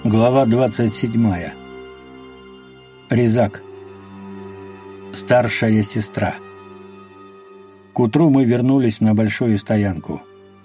Глава 27. Резак. Старшая сестра. К утру мы вернулись на большую стоянку.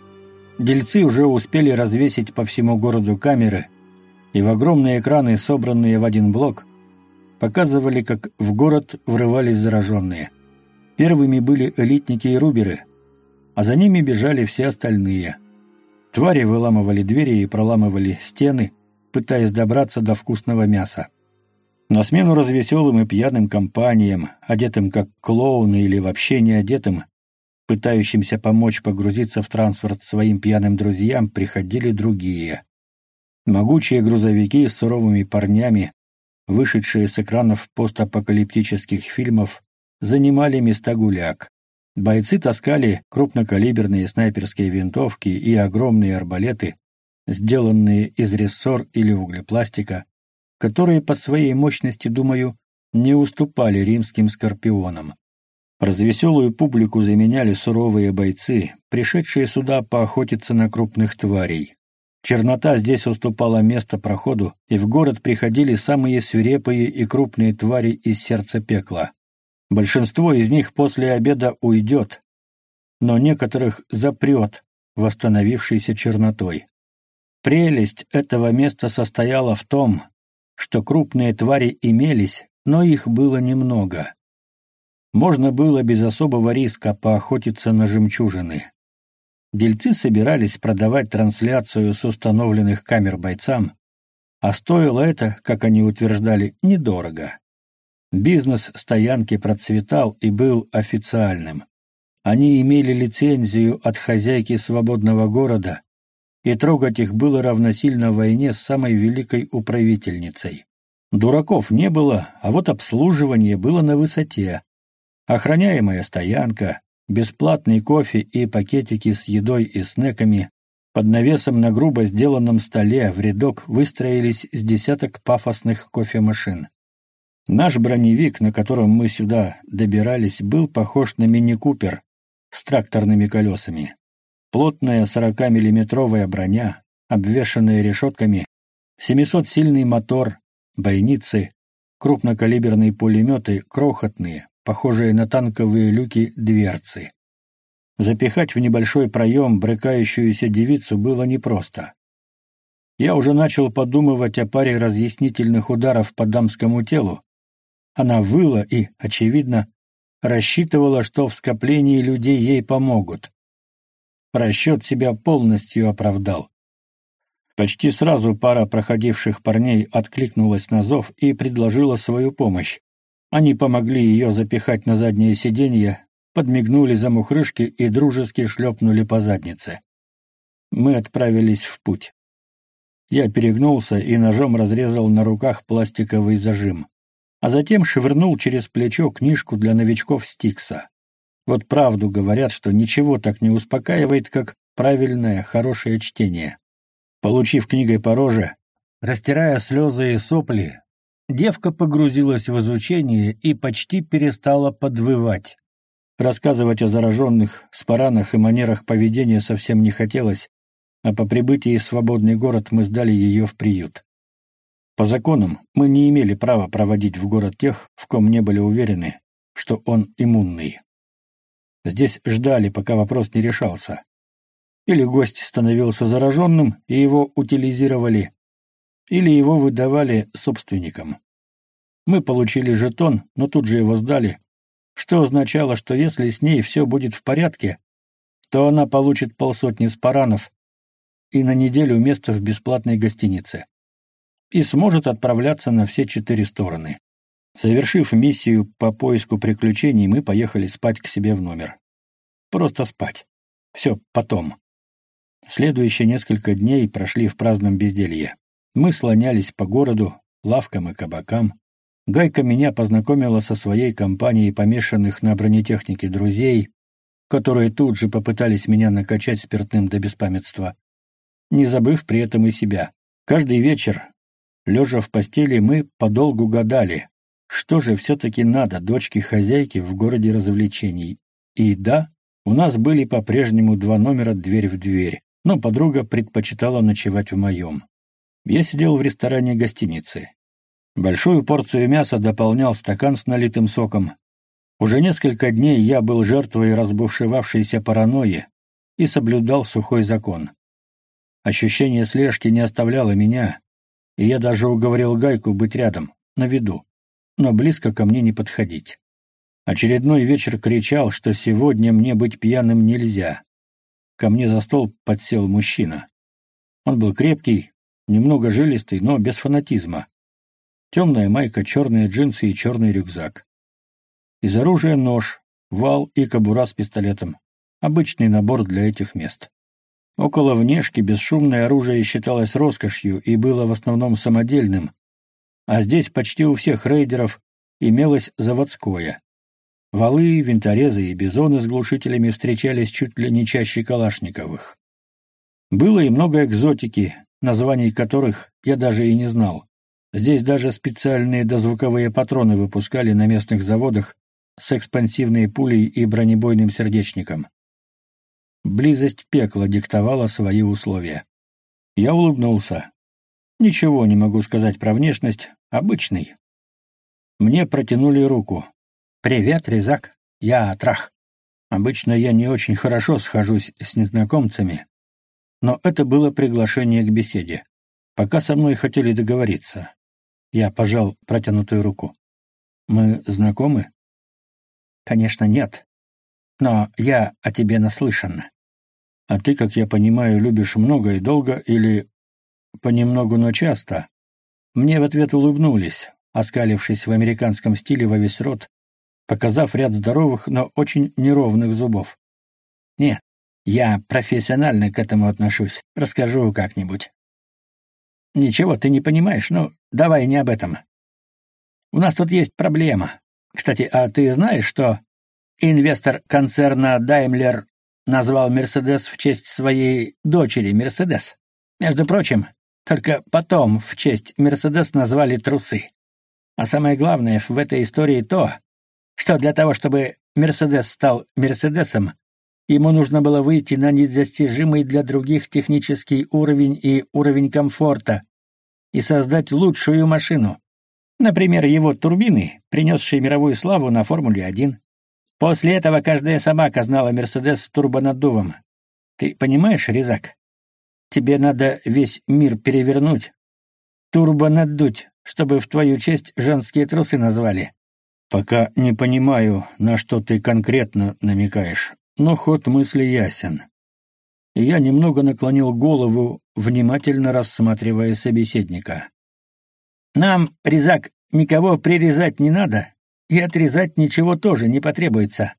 Дельцы уже успели развесить по всему городу камеры, и в огромные экраны, собранные в один блок, показывали, как в город врывались зараженные. Первыми были элитники и руберы, а за ними бежали все остальные. Твари выламывали двери и проламывали стены, пытаясь добраться до вкусного мяса. На смену развеселым и пьяным компаниям, одетым как клоуны или вообще не одетым, пытающимся помочь погрузиться в транспорт своим пьяным друзьям, приходили другие. Могучие грузовики с суровыми парнями, вышедшие с экранов постапокалиптических фильмов, занимали места гуляк. Бойцы таскали крупнокалиберные снайперские винтовки и огромные арбалеты, сделанные из рессор или углепластика, которые по своей мощности, думаю, не уступали римским скорпионам. Развеселую публику заменяли суровые бойцы, пришедшие сюда поохотиться на крупных тварей. Чернота здесь уступала место проходу, и в город приходили самые свирепые и крупные твари из сердца пекла. Большинство из них после обеда уйдет, но некоторых запрет восстановившейся чернотой. Прелесть этого места состояла в том, что крупные твари имелись, но их было немного. Можно было без особого риска поохотиться на жемчужины. Дельцы собирались продавать трансляцию с установленных камер бойцам, а стоило это, как они утверждали, недорого. Бизнес стоянки процветал и был официальным. Они имели лицензию от хозяйки свободного города, и трогать их было равносильно войне с самой великой управительницей. Дураков не было, а вот обслуживание было на высоте. Охраняемая стоянка, бесплатный кофе и пакетики с едой и снеками, под навесом на грубо сделанном столе в рядок выстроились с десяток пафосных кофемашин. Наш броневик, на котором мы сюда добирались, был похож на мини-купер с тракторными колесами. Плотная 40-миллиметровая броня, обвешанная решетками, 700-сильный мотор, бойницы, крупнокалиберные пулеметы, крохотные, похожие на танковые люки, дверцы. Запихать в небольшой проем брыкающуюся девицу было непросто. Я уже начал подумывать о паре разъяснительных ударов по дамскому телу. Она выла и, очевидно, рассчитывала, что в скоплении людей ей помогут. Расчет себя полностью оправдал. Почти сразу пара проходивших парней откликнулась на зов и предложила свою помощь. Они помогли ее запихать на заднее сиденье, подмигнули замухрышки и дружески шлепнули по заднице. Мы отправились в путь. Я перегнулся и ножом разрезал на руках пластиковый зажим, а затем швырнул через плечо книжку для новичков Стикса. Вот правду говорят, что ничего так не успокаивает, как правильное, хорошее чтение. Получив книгой по роже, растирая слезы и сопли, девка погрузилась в изучение и почти перестала подвывать. Рассказывать о зараженных, спаранах и манерах поведения совсем не хотелось, а по прибытии в свободный город мы сдали ее в приют. По законам мы не имели права проводить в город тех, в ком не были уверены, что он иммунный. Здесь ждали, пока вопрос не решался. Или гость становился зараженным, и его утилизировали, или его выдавали собственникам. Мы получили жетон, но тут же его сдали, что означало, что если с ней все будет в порядке, то она получит 50 спаранов и на неделю место в бесплатной гостинице и сможет отправляться на все 4 стороны. Завершив миссию по поиску приключений, мы поехали спать к себе в номер. Просто спать. Все потом. Следующие несколько дней прошли в праздном безделье. Мы слонялись по городу, лавкам и кабакам. Гайка меня познакомила со своей компанией помешанных на бронетехнике друзей, которые тут же попытались меня накачать спиртным до беспамятства, не забыв при этом и себя. Каждый вечер, лежа в постели, мы подолгу гадали, что же все-таки надо дочке хозяйки в городе развлечений. И да, у нас были по-прежнему 2 номера дверь в дверь, но подруга предпочитала ночевать в моем. Я сидел в ресторане гостиницы. Большую порцию мяса дополнял стакан с налитым соком. Уже несколько дней я был жертвой разбушевавшейся паранойи и соблюдал сухой закон. Ощущение слежки не оставляло меня, и я даже уговорил Гайку быть рядом, на виду, но близко ко мне не подходить. Очередной вечер кричал, что сегодня мне быть пьяным нельзя. Ко мне за стол подсел мужчина. Он был крепкий, немного жилистый, но без фанатизма. Темная майка, черные джинсы и черный рюкзак. Из оружия нож, вал и кобура с пистолетом. Обычный набор для этих мест. Около внешки бесшумное оружие считалось роскошью и было в основном самодельным, а здесь почти у всех рейдеров имелось заводское. Валы, винторезы и бизоны с глушителями встречались чуть ли не чаще калашниковых. Было и много экзотики, названий которых я даже и не знал. Здесь даже специальные дозвуковые патроны выпускали на местных заводах с экспансивной пулей и бронебойным сердечником. Близость пекла диктовала свои условия. Я улыбнулся. Ничего не могу сказать про внешность, обычный. Мне протянули руку. «Привет, Резак, я Трах». Обычно я не очень хорошо схожусь с незнакомцами, но это было приглашение к беседе. Пока со мной хотели договориться. Я пожал протянутую руку. «Мы знакомы?» «Конечно, нет. Но я о тебе наслышан». «А ты, как я понимаю, любишь много и долго или понемногу, но часто?» Мне в ответ улыбнулись, оскалившись в американском стиле во весь рот, показав ряд здоровых, но очень неровных зубов. «Нет, я профессионально к этому отношусь. Расскажу как-нибудь». «Ничего ты не понимаешь, ну, давай не об этом. У нас тут есть проблема. Кстати, а ты знаешь, что инвестор концерна Daimler назвал Мерседес в честь своей дочери Мерседес? Между прочим, только потом в честь Мерседес назвали трусы. А самое главное в этой истории то, что для того, чтобы Мерседес стал Мерседесом, ему нужно было выйти на недостижимый для других технический уровень и уровень комфорта и создать лучшую машину. Например, его турбины, принесшие мировую славу на Формуле-1. После этого каждая собака знала Мерседес с турбонаддувом. Ты понимаешь, Резак? Тебе надо весь мир перевернуть, турбонаддуть, чтобы в твою честь женские трусы назвали. Пока не понимаю, на что ты конкретно намекаешь, но ход мысли ясен. И я немного наклонил голову, внимательно рассматривая собеседника. Нам, Резак, никого прирезать не надо, и отрезать ничего тоже не потребуется.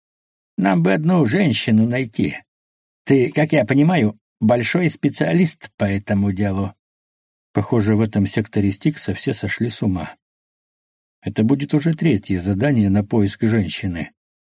Нам бы одну женщину найти. Ты, как я понимаю, большой специалист по этому делу. Похоже, в этом секторе Стикса все сошли с ума. Это будет уже третье задание на поиск женщины.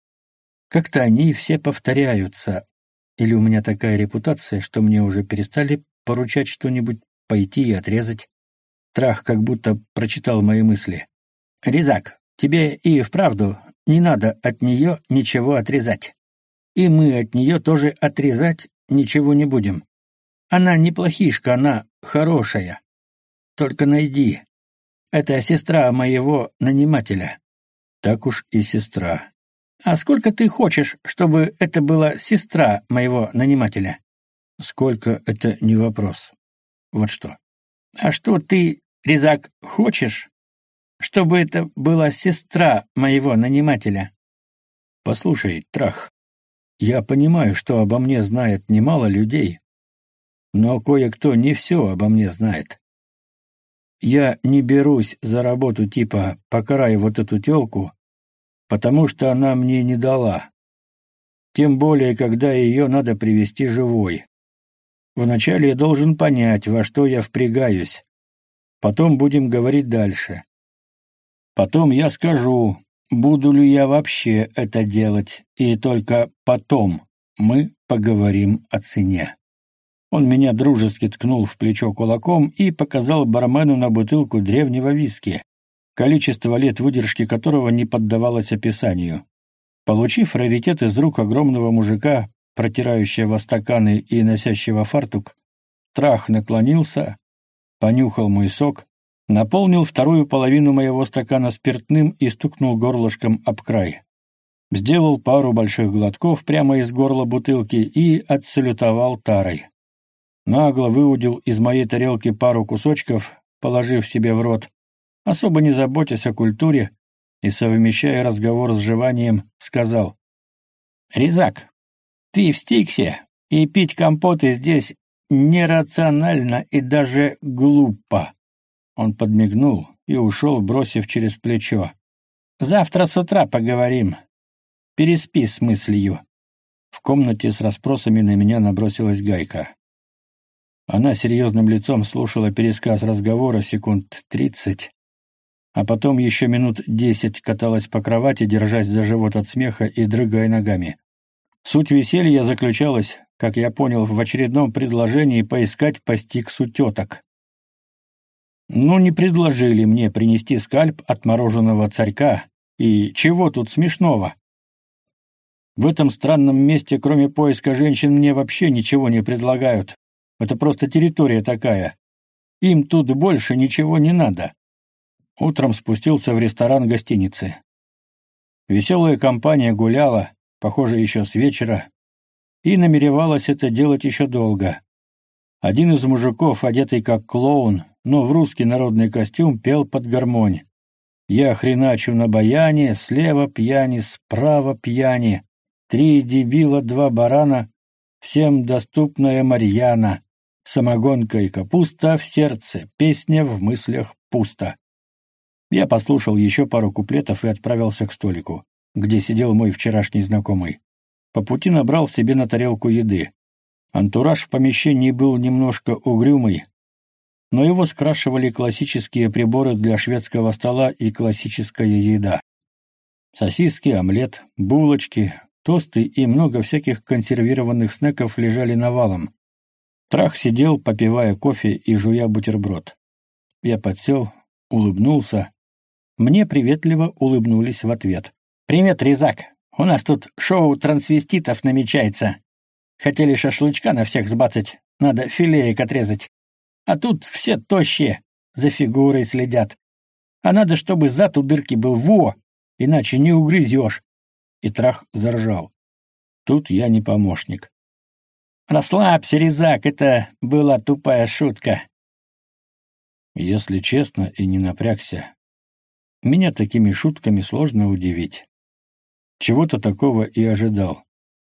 Как-то они все повторяются. Или у меня такая репутация, что мне уже перестали поручать что-нибудь пойти и отрезать. Трах как будто прочитал мои мысли. «Резак, тебе и вправду не надо от нее ничего отрезать. И мы от нее тоже отрезать ничего не будем. Она не плохишка, она хорошая. Только найди. Это сестра моего нанимателя». «Так уж и сестра». «А сколько ты хочешь, чтобы это была сестра моего нанимателя?» «Сколько — это не вопрос. Вот что». «А что ты, Резак, хочешь, чтобы это была сестра моего нанимателя?» «Послушай, Трах, я понимаю, что обо мне знает немало людей, но кое-кто не все обо мне знает. Я не берусь за работу типа «покарай вот эту тёлку», потому что она мне не дала. Тем более, когда ее надо привести живой. Вначале я должен понять, во что я впрягаюсь. Потом будем говорить дальше. Потом я скажу, буду ли я вообще это делать, и только потом мы поговорим о цене. Он меня дружески ткнул в плечо кулаком и показал бармену на бутылку древнего виски, количество лет выдержки которого не поддавалось описанию. Получив раритет из рук огромного мужика, протирающего стаканы и носящего фартук, Трах наклонился, понюхал мой сок, наполнил вторую половину моего стакана спиртным и стукнул горлышком об край. Сделал пару больших глотков прямо из горла бутылки и отсалютовал тарой. Нагло выудил из моей тарелки пару кусочков, положив себе в рот, особо не заботясь о культуре и совмещая разговор с жеванием, сказал: «Резак, ты в Стиксе, и пить компоты здесь нерационально и даже глупо». Он подмигнул и ушел, бросив через плечо: «Завтра с утра поговорим. Переспи с мыслью». В комнате с расспросами на меня набросилась Гайка. Она серьезным лицом слушала пересказ разговора секунд 30, а потом еще минут 10 каталась по кровати, держась за живот от смеха и дрыгая ногами. Суть веселья заключалась, как я понял, в очередном предложении поискать по Стиксу теток. Ну, не предложили мне принести скальп отмороженного царька, и чего тут смешного? В этом странном месте, кроме поиска женщин, мне вообще ничего не предлагают. Это просто территория такая. Им тут больше ничего не надо. Утром спустился в ресторан гостиницы. Веселая компания гуляла, похоже, еще с вечера, и намеревалась это делать еще долго. Один из мужиков, одетый как клоун, но в русский народный костюм, пел под гармонь. «Я хреначу на баяне, слева пьяни, справа пьяни, 3 дебила, 2 барана, всем доступная Марьяна, самогонка и капуста в сердце, песня в мыслях пусто». Я послушал еще пару куплетов и отправился к столику, где сидел мой вчерашний знакомый. По пути набрал себе на тарелку еды. Антураж в помещении был немножко угрюмый, но его скрашивали классические приборы для шведского стола и классическая еда. Сосиски, омлет, булочки, тосты и много всяких консервированных снеков лежали навалом. Трах сидел, попивая кофе и жуя бутерброд. Я подсел, улыбнулся. Мне приветливо улыбнулись в ответ. «Привет, Резак. У нас тут шоу трансвеститов намечается. Хотели шашлычка на всех сбацать, надо филеек отрезать. А тут все тощие, за фигурой следят. А надо, чтобы зад у дырки был, во, иначе не угрызешь». И Трах заржал. Тут я не помощник. «Расслабься, Резак, это была тупая шутка». Если честно и не напрягся, меня такими шутками сложно удивить. Чего-то такого и ожидал.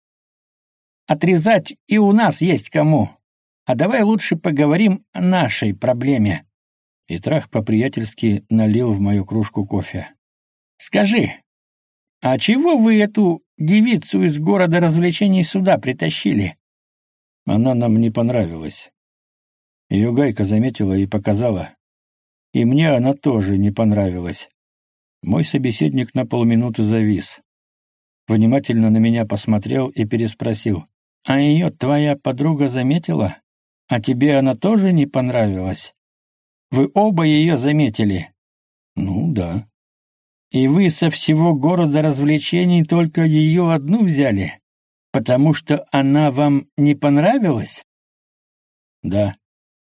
«Отрезать и у нас есть кому. А давай лучше поговорим о нашей проблеме». И Трах по-приятельски налил в мою кружку кофе. «Скажи, а чего вы эту девицу из города развлечений сюда притащили?» Она нам не понравилась. Ее Гайка заметила и показала. И мне она тоже не понравилась. Мой собеседник на полминуты завис. Внимательно на меня посмотрел и переспросил: «А ее твоя подруга заметила? А тебе она тоже не понравилась? Вы оба ее заметили?» «Ну, да». «И вы со всего города развлечений только ее одну взяли, потому что она вам не понравилась?» «Да.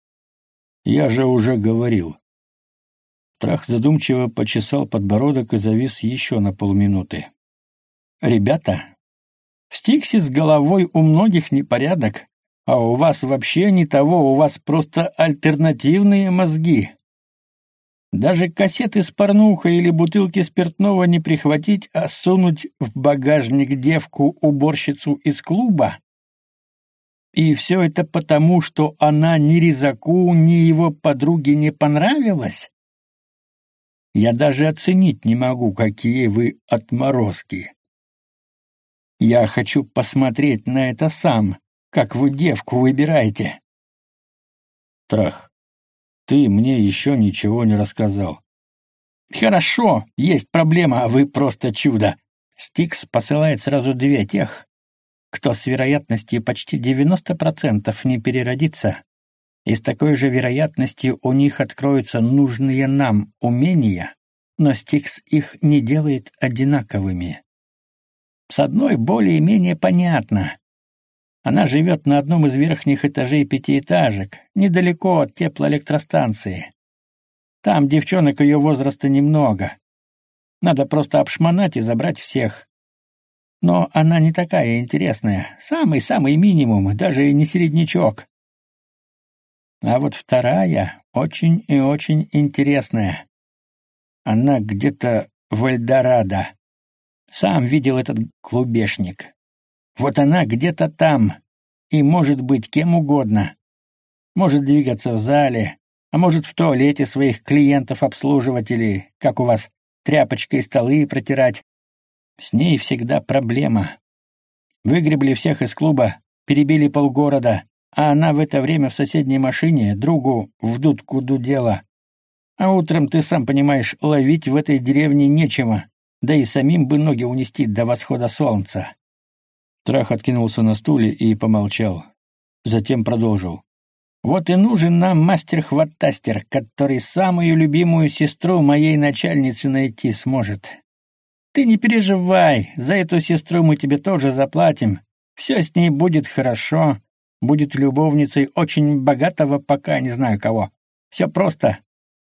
Я же уже говорил». Трах задумчиво почесал подбородок и завис еще на полминуты. «Ребята, в Стиксе с головой у многих непорядок, а у вас вообще не того, у вас просто альтернативные мозги. Даже кассеты с порнухой или бутылки спиртного не прихватить, а сунуть в багажник девку-уборщицу из клуба. И все это потому, что она ни Резаку, ни его подруге не понравилась? Я даже оценить не могу, какие вы отморозки. Я хочу посмотреть на это сам, как вы девку выбираете». «Трах, ты мне еще ничего не рассказал». «Хорошо, есть проблема, а вы просто чудо. Стикс посылает сразу 2 тех, кто с вероятностью почти 90% не переродится, и с такой же вероятностью у них откроются нужные нам умения, но Стикс их не делает одинаковыми. С одной более-менее понятно. Она живет на одном из верхних этажей пятиэтажек, недалеко от теплоэлектростанции. Там девчонок ее возраста немного. Надо просто обшмонать и забрать всех. Но она не такая интересная, самый-самый минимум, даже не середнячок. А вот вторая очень и очень интересная. Она где-то в Эльдорадо. Сам видел этот клубешник. Вот она где-то там, и может быть кем угодно. Может двигаться в зале, а может в туалете своих клиентов обслуживать или, как у вас, тряпочкой столы протирать. С ней всегда проблема. Выгребли всех из клуба, перебили полгорода, а она в это время в соседней машине другу в дудку дудела. А утром, ты сам понимаешь, ловить в этой деревне нечего, да и самим бы ноги унести до восхода солнца. Трах откинулся на стуле и помолчал. Затем продолжил. Вот и нужен нам мастер-хватастер, который самую любимую сестру моей начальницы найти сможет. Ты не переживай, за эту сестру мы тебе тоже заплатим. Все с ней будет хорошо, будет любовницей очень богатого, пока не знаю кого. Все просто.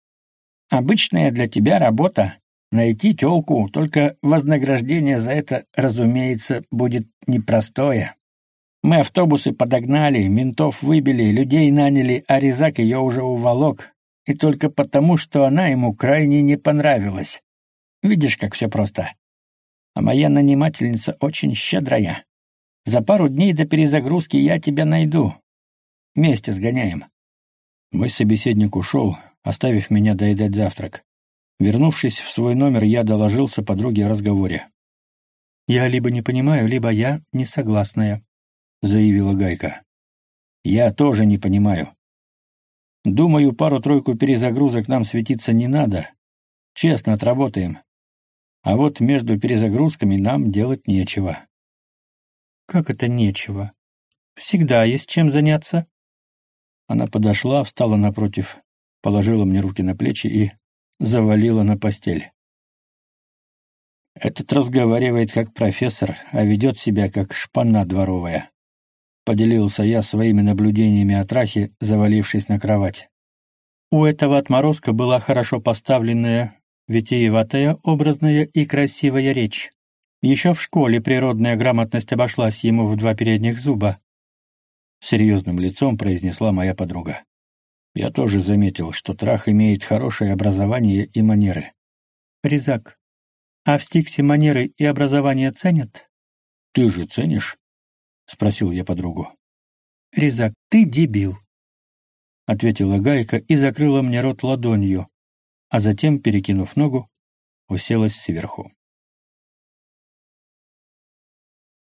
Обычная для тебя работа. Найти тёлку, только вознаграждение за это, разумеется, будет непростое. Мы автобусы подогнали, ментов выбили, людей наняли, а Резак ее уже уволок. И только потому, что она ему крайне не понравилась. Видишь, как все просто. А моя нанимательница очень щедрая. За пару дней до перезагрузки я тебя найду. Вместе сгоняем. Мой собеседник ушел, оставив меня доедать завтрак. Вернувшись в свой номер, я доложился подруге о разговоре. «Я либо не понимаю, либо я не согласная», — заявила Гайка. «Я тоже не понимаю. Думаю, пару-тройку перезагрузок нам светиться не надо. Честно отработаем. А вот между перезагрузками нам делать нечего». «Как это нечего? Всегда есть чем заняться». Она подошла, встала напротив, положила мне руки на плечи и завалила на постель. Этот разговаривает как профессор, а ведет себя как шпана дворовая. Поделился я своими наблюдениями о Трахе, завалившись на кровать. У этого отморозка была хорошо поставленная, витиеватая, образная и красивая речь. Еще в школе природная грамотность обошлась ему в 2 передних зуба. Серьезным лицом произнесла моя подруга. Я тоже заметил, что Трах имеет хорошее образование и манеры. «Резак, а в Стиксе манеры и образование ценят?» «Ты же ценишь?» — спросил я подругу. «Резак, ты дебил», — ответила Гайка и закрыла мне рот ладонью, а затем, перекинув ногу, уселась сверху.